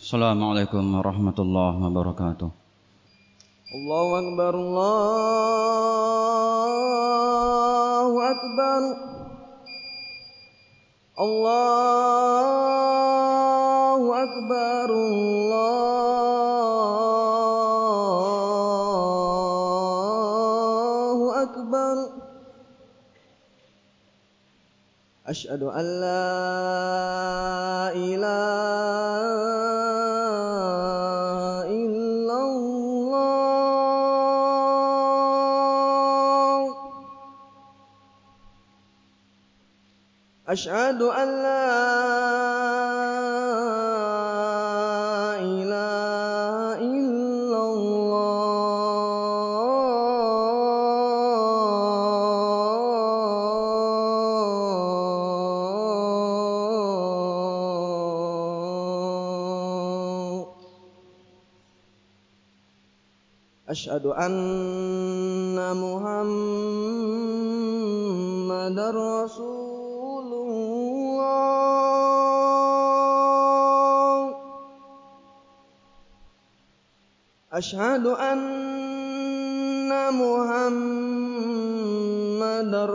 Assalamualaikum warahmatullahi wabarakatuh. Allahu Akbar, Allahu Akbar, Allahu Akbar, Allahu Akbar. Asyhadu an la ilaha illallah. Asyhadu an la ilaha illallah. Asyhadu anna Muhammadar Rasulullah. Asyhadu anna Muhammadar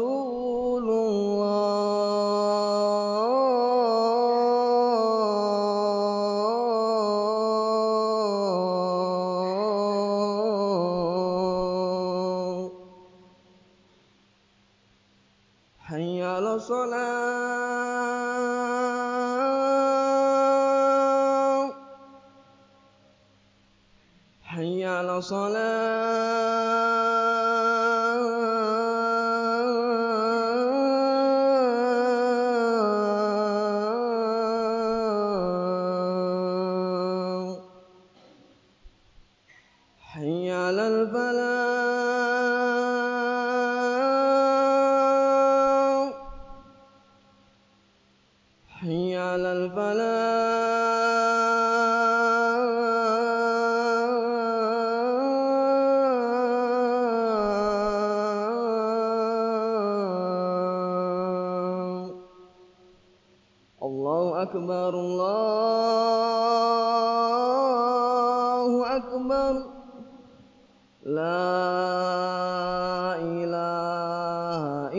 Rasulullah. Hayya 'alas shalah. Hayya 'alas shalah. Hayya 'alal falah. Hayya 'alal falah. Allahu Akbar, Allahu Akbar. La ilaha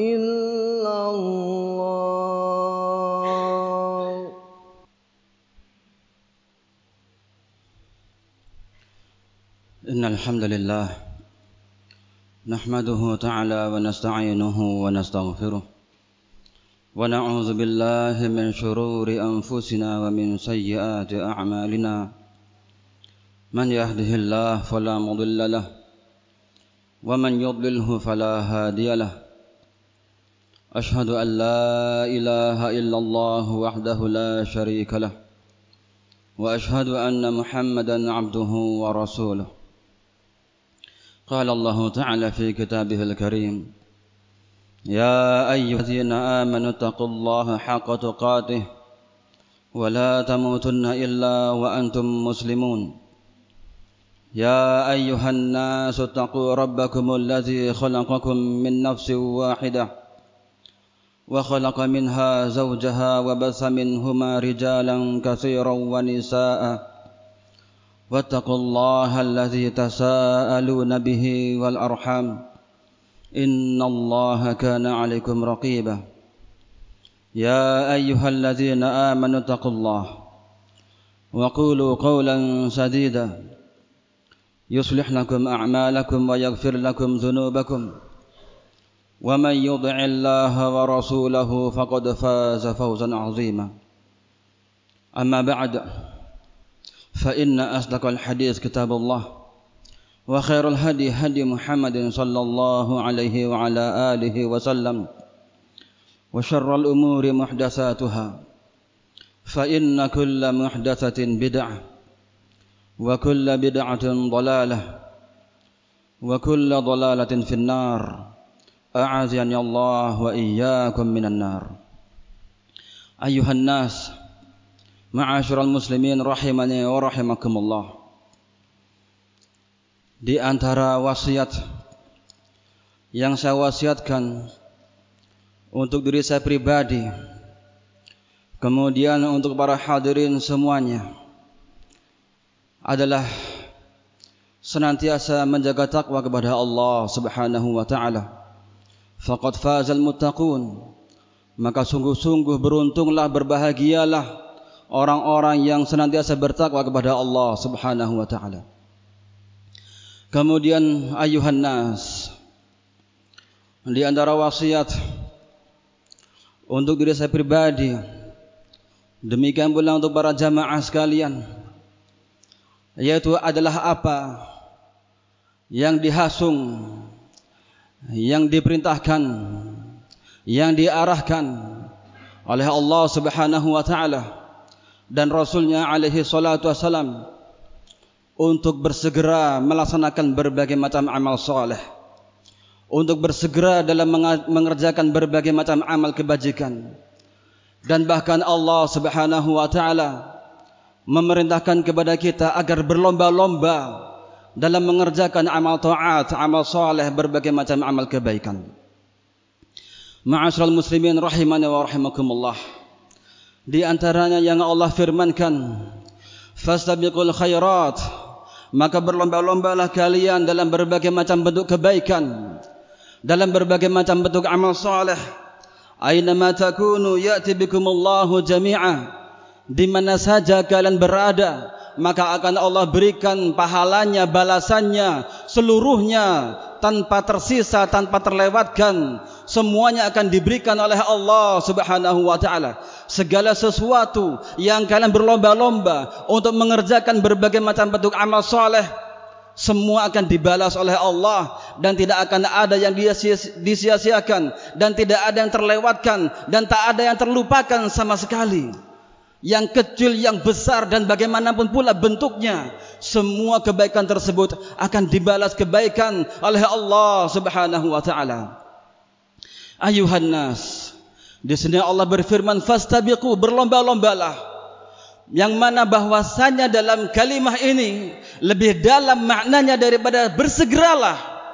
illallah. Innal hamdalillah nahmaduhu ta'ala wa nasta'inuhu wa nastaghfiruh wa na'udzu billahi min shururi anfusina wa min sayyiati a'malina. Man yahdihillahu fala mudilla lahu wa man yudlilhu fala hadiya lahu. Ashhadu an la ilaha illallah wahdahu la syarika lahu wa ashhadu anna Muhammadan 'abduhu wa rasuluh. Qala Allah ta'ala fi kitabihil karim, ya ayyuhalladzina amanu taqullaha haqqa tuqatih wa la tamutunna illa wa antum muslimun. يا أيها الناس اتقوا ربكم الذي خلقكم من نفس واحدة وخلق منها زوجها وبث منهما رجالا كثيرا ونساء واتقوا الله الذي تساءلون به والأرحام إن الله كان عليكم رقيبا. يا أيها الذين آمنوا اتقوا الله وقولوا قولا سديدا يصلح لكم أعمالكم ويغفر لكم ذنوبكم ومن يطع الله ورسوله فقد فاز فوزا عظيما. أما بعد فإن أصدق الحديث كتاب الله وخير الهدي هدي محمد صلى الله عليه وعلى آله وسلم وشر الأمور محدثاتها فإن كل محدثة بدعة وكل بدعة ضلالة وكل ضلالة في النار. أعاذني الله وإياكم من النار. أيها الناس معاشر المسlimin rahimani wa rahimakumullah. Di antara wasiat yang saya wasiatkan untuk diri saya pribadi, kemudian untuk para hadirin semuanya, adalah senantiasa menjaga takwa kepada Allah Subhanahu wa taala. Faqad fazal muttaqun, maka sungguh-sungguh beruntunglah, berbahagialah orang-orang yang senantiasa bertakwa kepada Allah Subhanahu wa taala. Kemudian ayuhan nas, di antara wasiat untuk diri saya pribadi, demikian pula untuk para jamaah sekalian, yaitu adalah apa yang dihasung, yang diperintahkan, yang diarahkan oleh Allah Subhanahu wa taala dan Rasulnya alaihi salatu wassalam untuk bersegera melaksanakan berbagai macam amal soleh, untuk bersegera dalam mengerjakan berbagai macam amal kebajikan. Dan bahkan Allah Subhanahu wa taala memerintahkan kepada kita agar berlomba-lomba dalam mengerjakan amal taat, amal soleh, berbagai macam amal kebaikan. Ma'asyiral muslimin rahimani wa rahimakumullah, di antaranya yang Allah firmankan, fastabiqul khairat, maka berlomba-lombalah kalian dalam berbagai macam bentuk kebaikan, dalam berbagai macam bentuk amal saleh. Aina ma takunu ya'ti bikumullahu jami'a, di mana saja kalian berada, maka akan Allah berikan pahalanya, balasannya seluruhnya, tanpa tersisa, tanpa terlewatkan. Semuanya akan diberikan oleh Allah Subhanahu wa taala. Segala sesuatu yang kalian berlomba-lomba untuk mengerjakan berbagai macam bentuk amal soleh, semua akan dibalas oleh Allah, dan tidak akan ada yang disia-siakan, dan tidak ada yang terlewatkan, dan tak ada yang terlupakan sama sekali. Yang kecil, yang besar, dan bagaimanapun pula bentuknya, semua kebaikan tersebut akan dibalas kebaikan oleh Allah Subhanahu wa taala. Ayuhan nas, di sini Allah berfirman fastabiqu, berlomba-lombalah, yang mana bahwasanya dalam kalimah ini lebih dalam maknanya daripada bersegeralah,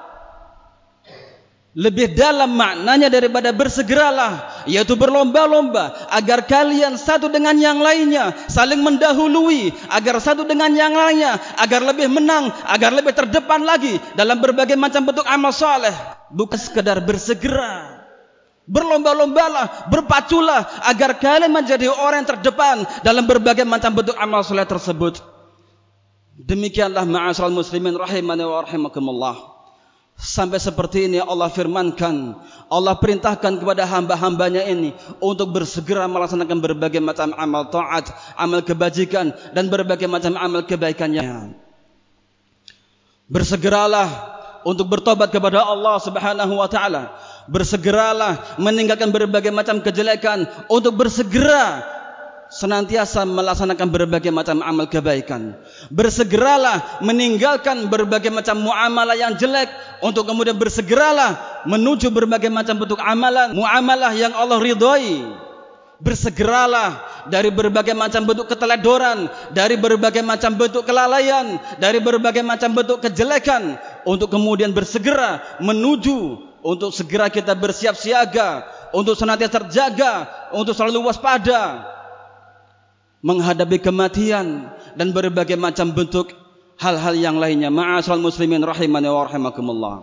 lebih dalam maknanya daripada bersegeralah, yaitu berlomba-lomba agar kalian satu dengan yang lainnya saling mendahului, agar satu dengan yang lainnya agar lebih menang, agar lebih terdepan lagi dalam berbagai macam bentuk amal saleh. Bukan sekedar bersegera, berlomba-lombalah, berpaculah agar kalian menjadi orang yang terdepan dalam berbagai macam bentuk amal saleh tersebut. Demikianlah ma'asyiral muslimin rahimani wa rahimakumullah. Sampai seperti ini Allah firmankan, Allah perintahkan kepada hamba-hambanya ini untuk bersegera melaksanakan berbagai macam amal taat, amal kebajikan, dan berbagai macam amal kebaikannya. Bersegeralah untuk bertobat kepada Allah Subhanahu wa taala. Bersegeralah meninggalkan berbagai macam kejelekan, untuk bersegera senantiasa melaksanakan berbagai macam amal kebaikan. Bersegeralah meninggalkan berbagai macam muamalah yang jelek, untuk kemudian bersegeralah menuju berbagai macam bentuk amalan, muamalah yang Allah ridhoi. Bersegeralah dari berbagai macam bentuk keteledoran, dari berbagai macam bentuk kelalaian, dari berbagai macam bentuk kejelekan, untuk kemudian bersegera menuju untuk segera kita bersiap siaga, untuk senantiasa terjaga, untuk selalu waspada menghadapi kematian dan berbagai macam bentuk hal-hal yang lainnya. Ma'asyiral muslimin rahimani wa rahimakumullah.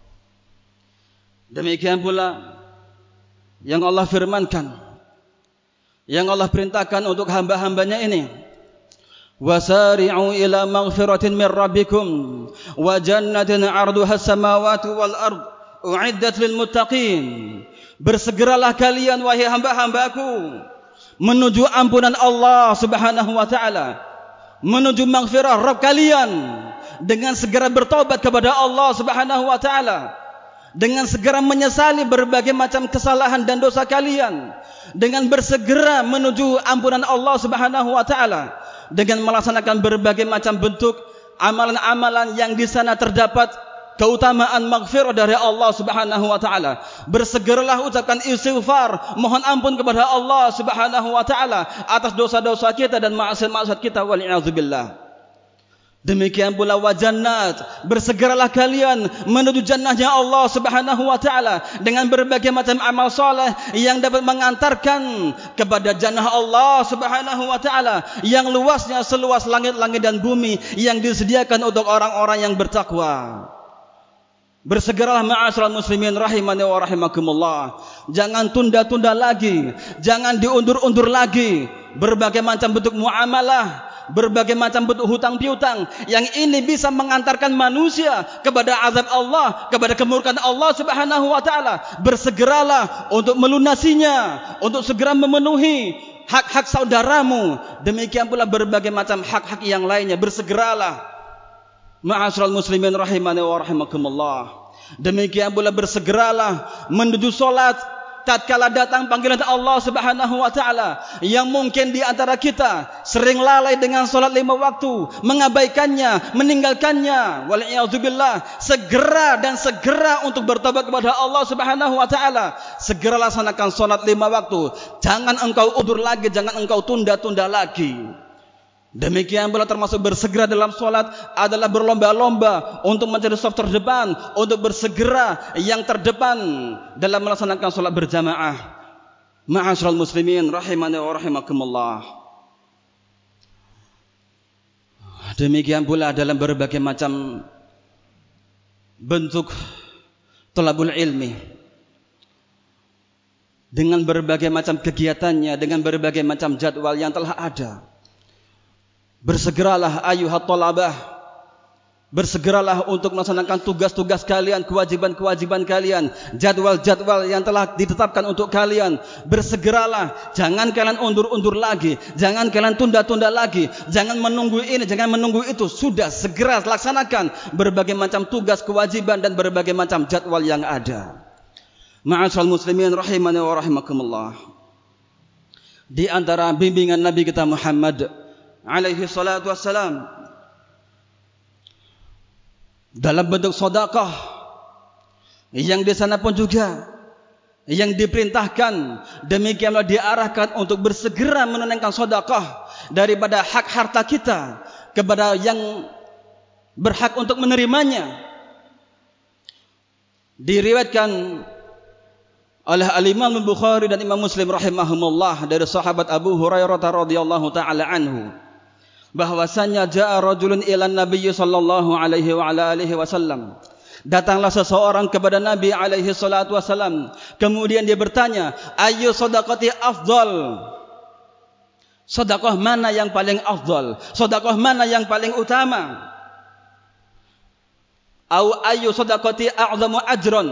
Demikian pula yang Allah firmankan, yang Allah perintahkan untuk hamba-hambanya ini, wasari'u ila maghfiratin min rabbikum wa jannatin 'arduha as-samawati wal ard u'iddat lil muttaqin. Bersegeralah kalian wahai hamba-hambaku menuju ampunan Allah Subhanahu wa taala, menuju maghfirah Rabb kalian, dengan segera bertobat kepada Allah Subhanahu wa taala, dengan segera menyesali berbagai macam kesalahan dan dosa kalian, dengan bersegera menuju ampunan Allah Subhanahu wa taala, dengan melaksanakan berbagai macam bentuk amalan-amalan yang di sana terdapat keutamaan maghfirah dari Allah Subhanahu wa taala. Bersegeralah ucapkan istighfar, mohon ampun kepada Allah Subhanahu wa taala atas dosa-dosa kita dan maksiat-maksiat kita, wal a'udzubillah. Demikian pula wa jannat, bersegeralah kalian menuju jannahnya Allah Subhanahu wa taala dengan berbagai macam amal soleh yang dapat mengantarkan kepada jannah Allah Subhanahu wa taala yang luasnya seluas langit-langit dan bumi yang disediakan untuk orang-orang yang bertakwa. Bersegeralah ma'asyiral muslimin rahimani wa rahimakumullah. Jangan tunda-tunda lagi, jangan diundur-undur lagi berbagai macam bentuk muamalah, berbagai macam bentuk hutang piutang yang ini bisa mengantarkan manusia kepada azab Allah, kepada kemurkaan Allah Subhanahu wa taala. Bersegeralah untuk melunasinya, untuk segera memenuhi hak-hak saudaramu. Demikian pula berbagai macam hak-hak yang lainnya. Bersegeralah ma'asyiral muslimin rahimani wa rahimakumullah. Demikian pula bersegeralah menuju salat tatkala datang panggilan Allah Subhanahu wa taala. Yang mungkin di antara kita sering lalai dengan salat 5 waktu, mengabaikannya, meninggalkannya. Wal'iyadzubillah. Segera untuk bertobat kepada Allah Subhanahu wa taala. Segera laksanakan salat 5 waktu. Jangan engkau undur lagi, jangan engkau tunda-tunda lagi. Demikian pula termasuk bersegera dalam sholat adalah berlomba-lomba untuk mencari saf terdepan, untuk bersegera yang terdepan dalam melaksanakan sholat berjamaah. Ma'asyiral muslimin rahimani wa rahimakumullah. Demikian pula dalam berbagai macam bentuk thalabul ilmi, dengan berbagai macam kegiatannya, dengan berbagai macam jadwal yang telah ada. Bersegeralah ayuhat talabah, bersegeralah untuk melaksanakan tugas-tugas kalian, kewajiban-kewajiban kalian, jadwal-jadwal yang telah ditetapkan untuk kalian. Bersegeralah, jangan kalian undur-undur lagi, jangan kalian tunda-tunda lagi, jangan menunggu ini, jangan menunggu itu. Sudah segera laksanakan berbagai macam tugas, kewajiban dan berbagai macam jadwal yang ada. Ma'asyiral muslimin rahimani wa rahimakumullah. Di antara bimbingan Nabi kita Muhammad alaihi salatu wassalam dalam bentuk sedekah, yang di sana pun juga yang diperintahkan demikianlah diarahkan untuk bersegera menunaikan sedekah daripada hak harta kita kepada yang berhak untuk menerimanya. Diriwayatkan oleh Al-Imam Al-Bukhari dan Imam Muslim rahimahumullah dari sahabat Abu Hurairah radhiyallahu taala anhu, bahwasanya ja'a rajulun ila Nabi sallallahu alaihi wa ala alihi wasallam. Datanglah seseorang kepada Nabi alaihi salatu wasallam, kemudian dia bertanya, ayyu shadaqati afdal? Sedekah mana yang paling afdal? Sedekah mana yang paling utama? Au ayyu shadaqati a'zamu ajran?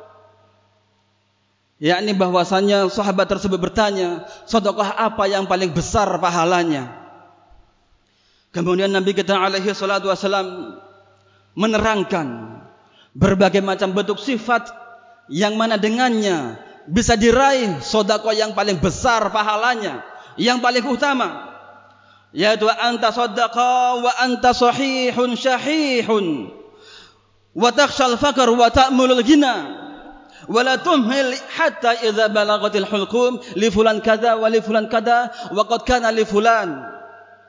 Yakni bahwasanya sahabat tersebut bertanya, sedekah apa yang paling besar pahalanya? Kemudian Nabi kita alaihi salatu wasallam menerangkan berbagai macam bentuk sifat yang mana dengannya bisa diraih sedekah yang paling besar pahalanya, yang paling utama, yaitu anta saddaqa wa anta sahihun syahihun wa takhshal faqr wa ta'mulul ghina wa la tumhil hatta idza balagatil hulqum li fulan kadza wa li fulan kadza wa qad kana li fulan.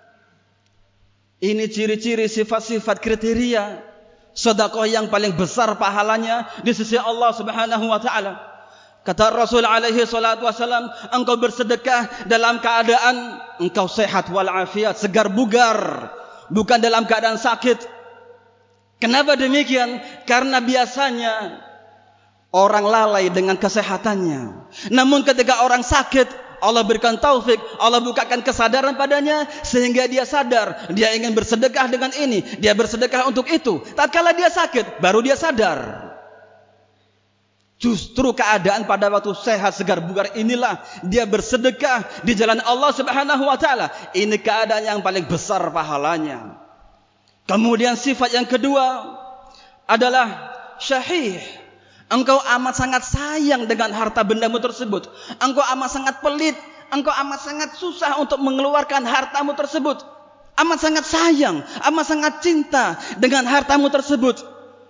Ini ciri-ciri, sifat-sifat, kriteria sedekah yang paling besar pahalanya di sisi Allah Subhanahu wa taala. Kata Rasul alaihi salatu wasallam, engkau bersedekah dalam keadaan engkau sehat wal afiat, segar bugar, bukan dalam keadaan sakit. Kenapa demikian? Karena biasanya orang lalai dengan kesehatannya. Namun ketika orang sakit, Allah berikan taufik, Allah bukakan kesadaran padanya sehingga dia sadar, dia ingin bersedekah dengan ini, dia bersedekah untuk itu. Tatkala dia sakit, baru dia sadar. Justru keadaan pada waktu sehat, segar bugar inilah dia bersedekah di jalan Allah Subhanahu wa taala. Ini keadaan yang paling besar pahalanya. Kemudian sifat yang kedua adalah syahih. Engkau amat sangat sayang dengan harta bendamu tersebut. Engkau amat sangat pelit. Engkau amat sangat susah untuk mengeluarkan hartamu tersebut. Amat sangat sayang, amat sangat cinta dengan hartamu tersebut.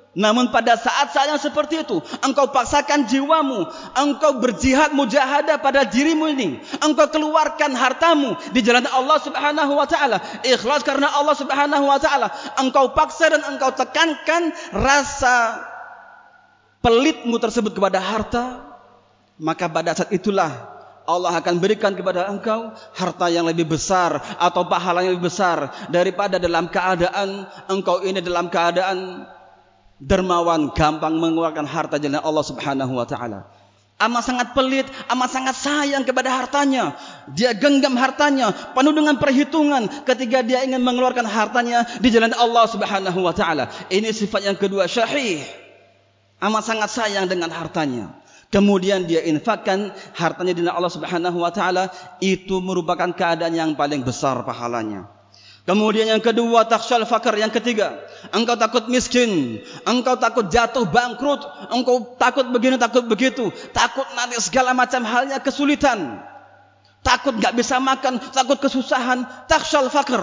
Namun pada saat-saat yang seperti itu, engkau paksakan jiwamu, engkau berjihad mujahadah pada dirimu ini, engkau keluarkan hartamu di jalan Allah Subhanahu wa taala, ikhlas karena Allah Subhanahu wa taala, engkau paksa dan engkau tekankan rasa pelitmu tersebut kepada harta, maka pada saat itulah Allah akan berikan kepada engkau harta yang lebih besar atau pahala yang lebih besar daripada dalam keadaan engkau ini dalam keadaan dermawan, gampang mengeluarkan harta jalan Allah Subhanahu wa taala. Amat sangat pelit, amat sangat sayang kepada hartanya. Dia genggam hartanya penuh dengan perhitungan ketika dia ingin mengeluarkan hartanya di jalan Allah Subhanahu wa taala. Ini sifat yang kedua, syahih. Amat sangat sayang dengan hartanya. Kemudian dia infakkan hartanya di jalan Allah Subhanahu wa taala, itu merupakan keadaan yang paling besar pahalanya. Kemudian yang kedua, takhsyal fakir. Yang ketiga, engkau takut miskin, engkau takut jatuh bangkrut, engkau takut begini, takut begitu, takut nanti segala macam halnya kesulitan, takut gak bisa makan, takut kesusahan, takhsyal fakir.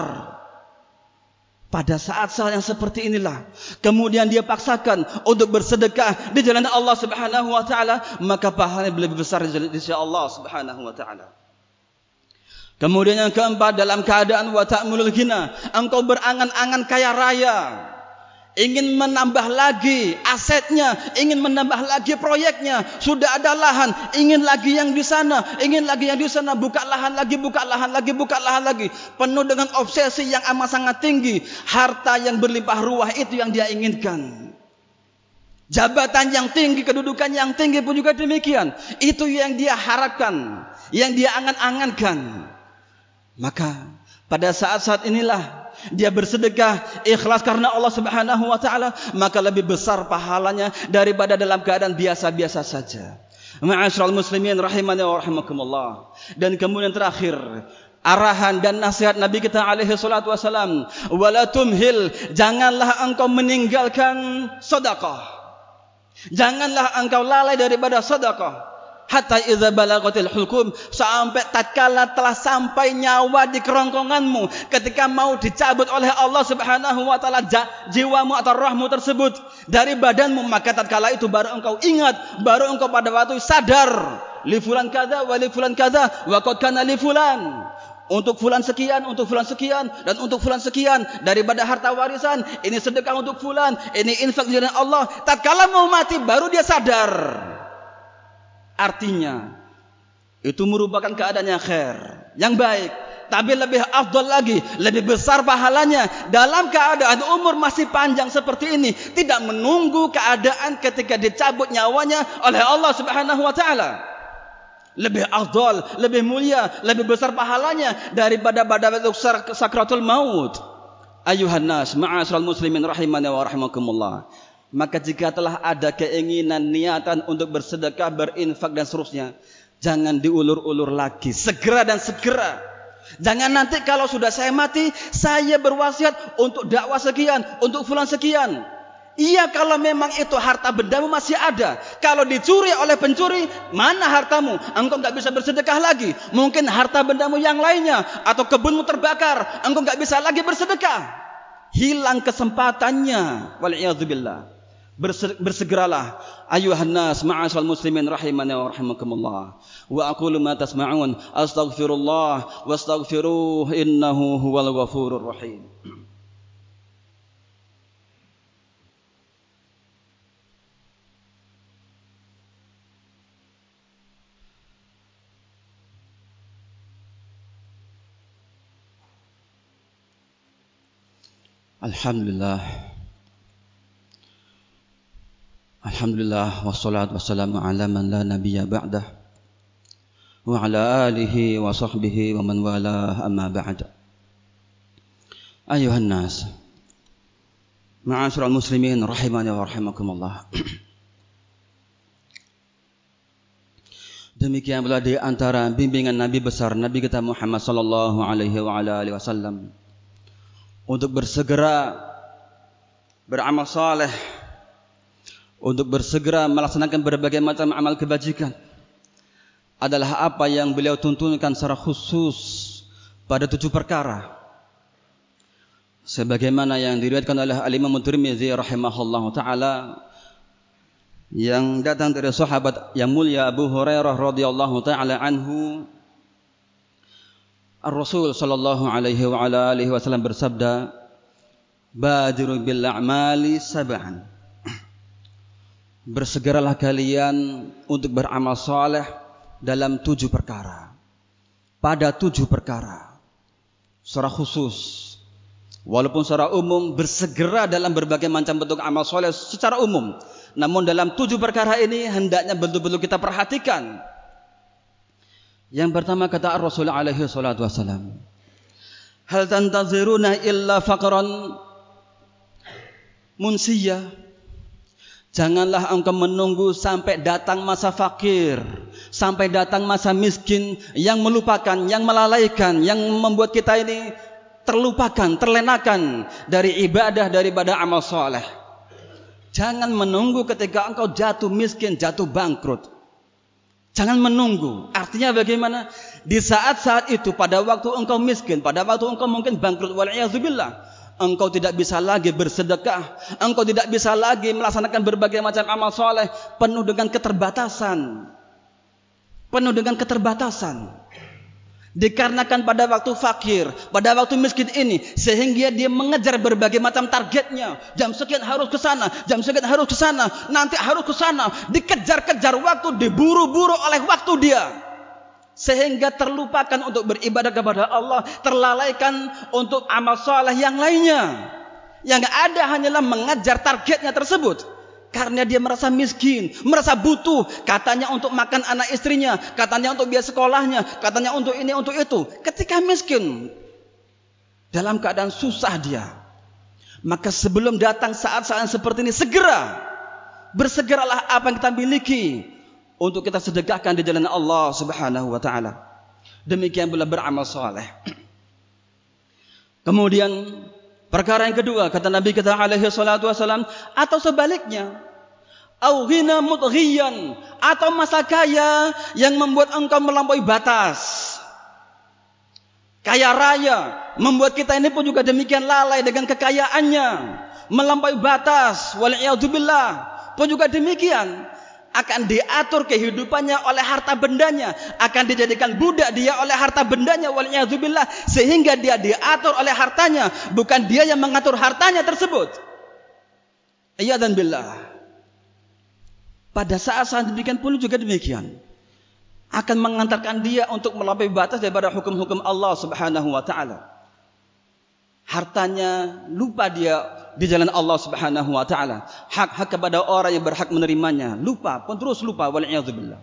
Pada saat-saat yang seperti inilah, kemudian dia paksakan untuk bersedekah di jalan Allah Subhanahu wa taala, maka pahalanya lebih besar di sisi Allah Subhanahu wa taala. Kemudian yang keempat, dalam keadaan wa ta'mulul ghina, engkau berangan-angan kaya raya, ingin menambah lagi asetnya, ingin menambah lagi proyeknya, sudah ada lahan, ingin lagi yang di sana, ingin lagi yang di sana, buka lahan lagi, buka lahan lagi, buka lahan lagi, penuh dengan obsesi yang amat sangat tinggi. Harta yang berlimpah ruah itu yang dia inginkan. Jabatan yang tinggi, kedudukan yang tinggi pun juga demikian. Itu yang dia harapkan, yang dia angan-angankan. Maka pada saat-saat inilah dia bersedekah ikhlas karena Allah Subhanahu wa taala, maka lebih besar pahalanya daripada dalam keadaan biasa-biasa saja. Ma'asyiral muslimin rahimani wa rahimakumullah. Dan kemudian terakhir, arahan dan nasihat Nabi kita alaihi salatu wasalam, wala tumhil, janganlah engkau meninggalkan sedekah. Janganlah engkau lalai daripada sedekah. Hatta idza balagatil hulqum, sampai tatkala telah sampai nyawa di kerongkonganmu, ketika mau dicabut oleh Allah Subhanahu wa taala jiwamu atau rohmu tersebut dari badanmu, maka tatkala itu baru engkau ingat, baru engkau pada waktu sadar, li fulan kadza wa li fulan kadza wa qad kana li fulan, untuk fulan sekian, untuk fulan sekian, dan untuk fulan sekian daripada harta warisan, ini sedekah untuk fulan, ini infak di jalan Allah. Tatkala mau mati baru dia sadar. Artinya itu merupakan keadaan yang khair, yang baik, tapi lebih afdal lagi, lebih besar pahalanya dalam keadaan umur masih panjang seperti ini, tidak menunggu keadaan ketika dicabut nyawanya oleh Allah Subhanahu wa taala. Lebih afdal, lebih mulia, lebih besar pahalanya daripada pada waktu sakratul maut. Ayuhan nas, ma'asyiral muslimin rahimani wa rahimakumullah. Maka jika telah ada keinginan, niatan untuk bersedekah, berinfak dan seterusnya, jangan diulur-ulur lagi, segera dan segera. Jangan nanti kalau sudah saya mati, saya berwasiat untuk dakwah sekian, untuk fulan sekian. Iya, kalau memang itu harta bendamu masih ada. Kalau dicuri oleh pencuri, mana hartamu? Engkau enggak bisa bersedekah lagi. Mungkin harta bendamu yang lainnya, atau kebunmu terbakar, engkau enggak bisa lagi bersedekah. Hilang kesempatannya. Wal'iyadzubillah. Bersegeralah ayuhan nas, ma'asyiral muslimin rahimani wa rahimakumullah. Wa aqulu ma tasma'un, astaghfirullah wastaghfiruh, innahu huwal ghafurur rahim. Alhamdulillah wassalatu wassalamu ala man la nabiyya ba'dah wa ala alihi wa sahbihi wa man wala, amma ba'd. Ayuhan nas, ma'asyiral muslimin rahimani wa rahimakumullah. Demikian pula di antara bimbingan Nabi besar Nabi kita Muhammad sallallahu alaihi wa ala alihi wasallam untuk bersegera beramal saleh, untuk bersegera melaksanakan berbagai macam amal kebajikan, adalah apa yang beliau tuntunkan secara khusus pada 7 perkara. sebagaimana yang diriwayatkan oleh Al-Imam Tirmidzi rahimahullahu taala yang datang dari sahabat yang mulia Abu Hurairah radhiyallahu taala anhu, Ar-Rasul sallallahu alaihi wa ala alihi wasallam bersabda, "Badiru bil a'mali sab'an." Bersegeralah kalian untuk beramal saleh dalam 7 perkara. Pada 7 perkara. Secara khusus, walaupun secara umum bersegera dalam berbagai macam bentuk amal saleh secara umum, namun dalam 7 perkara ini hendaknya betul-betul kita perhatikan. Yang pertama kata Rasul alaihi salatu wasalam, "Hal tantaziruna illa faqran munsiyah." Janganlah engkau menunggu sampai datang masa fakir, sampai datang masa miskin yang melupakan, yang melalaikan, yang membuat kita ini terlupakan, terlenakan dari ibadah, daripada amal soleh. Jangan menunggu ketika engkau jatuh miskin, jatuh bangkrut. Jangan menunggu. Artinya bagaimana? Di saat-saat itu, pada waktu engkau miskin, pada waktu engkau mungkin bangkrut, wal'iyadzubillah, engkau tidak bisa lagi bersedekah, engkau tidak bisa lagi melaksanakan berbagai macam amal soleh, penuh dengan keterbatasan. Penuh dengan keterbatasan. Dikarenakan pada waktu fakir, pada waktu miskin ini, sehingga dia mengejar berbagai macam targetnya. Jam sekian harus ke sana, jam sekian harus ke sana, nanti harus ke sana. Dikejar-kejar waktu, diburu-buru oleh waktu dia. Sehingga terlupakan untuk beribadah kepada Allah, terlalaikan untuk amal saleh yang lainnya. Yang ada hanyalah mengejar targetnya tersebut. Karena dia merasa miskin, merasa butuh, katanya untuk makan anak istrinya, katanya untuk biaya sekolahnya, katanya untuk ini, untuk itu. Ketika miskin, dalam keadaan susah dia, maka sebelum datang saat-saat seperti ini, bersegeralah apa yang kita miliki untuk kita sedekahkan di jalan Allah Subhanahu wa taala. Demikian pula beramal saleh. Kemudian perkara yang kedua, kata Nabi kita alaihi salatu wasalam, atau sebaliknya, au ghina mudghiyan, atau masa kaya yang membuat engkau melampaui batas. Kaya raya membuat kita ini pun juga demikian lalai dengan kekayaannya, melampaui batas, wal'iyadzubillah. Pun juga demikian, akan diatur kehidupannya oleh harta bendanya, akan dijadikan budak dia oleh harta bendanya, wal'iyadzubillah, sehingga dia diatur oleh hartanya, bukan dia yang mengatur hartanya tersebut. Iyadzan billah. Pada saat-saat demikian pun juga demikian, akan mengantarkan dia untuk melampaui batas daripada hukum-hukum Allah Subhanahu wa taala. Hartanya lupa dia di jalan Allah Subhanahu wa taala. Hak-hak kepada orang yang berhak menerimanya lupa, pun terus lupa, wal'iyadzubillah.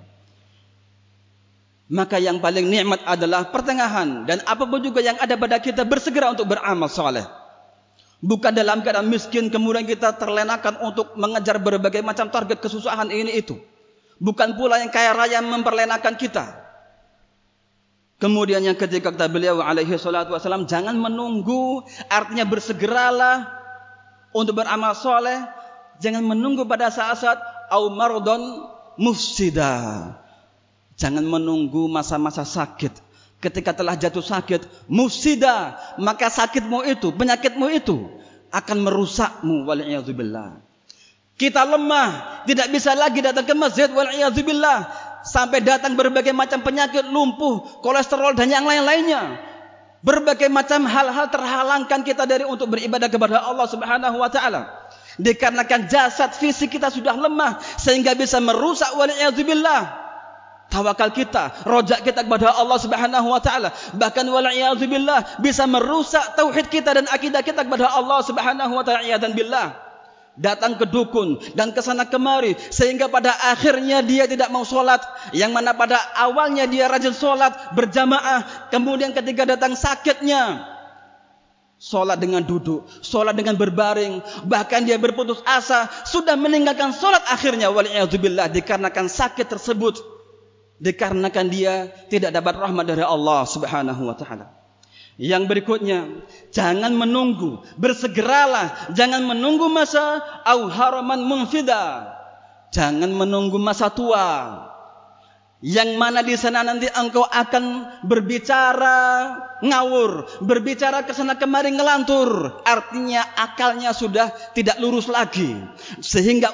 Maka yang paling nikmat adalah pertengahan, dan apapun juga yang ada pada kita, bersegera untuk beramal saleh. Bukan dalam keadaan miskin kemudian kita terlenakan untuk mengejar berbagai macam target kesusahan ini itu. Bukan pula yang kaya raya memperlenakan kita. Kemudian yang ketiga kata beliau alaihi salatu wasallam, jangan menunggu, artinya bersegeralah untuk beramal soleh. Jangan menunggu pada saat-saat au mardon mufsida. Jangan menunggu masa-masa sakit. Ketika telah jatuh sakit, mufsida, maka sakitmu itu, penyakitmu itu akan merusakmu, wal'iyadzubillah. Kita lemah, tidak bisa lagi datang ke masjid, wal'iyadzubillah. Sampai datang berbagai macam penyakit, lumpuh, kolesterol dan yang lain-lainnya. Berbagai macam hal-hal terhalangkan kita dari untuk beribadah kepada Allah Subhanahu wa taala. Dikarenakan jasad fisik kita sudah lemah sehingga bisa merusak, wal'iyadzubillah, tawakal kita, rojak kita kepada Allah Subhanahu wa taala. Bahkan wal'iyadzubillah bisa merusak tauhid kita dan akidah kita kepada Allah Subhanahu wa taala, dan billah. Datang ke dukun dan ke sana kemari sehingga pada akhirnya dia tidak mau sholat, yang mana pada awalnya dia rajin sholat berjamaah, kemudian ketika datang sakitnya, sholat dengan duduk, sholat dengan berbaring, bahkan dia berputus asa, sudah meninggalkan sholat akhirnya, wal'iyadzubillah, dikarenakan sakit tersebut, dikarenakan dia tidak dapat rahmat dari Allah Subhanahu wa taala. Yang berikutnya, jangan menunggu, bersegeralah, jangan menunggu masa au haraman munfida. Jangan menunggu masa tua. Yang mana di sana nanti engkau akan berbicara ngawur, berbicara ke sana kemari ngelantur. Artinya akalnya sudah tidak lurus lagi. Sehingga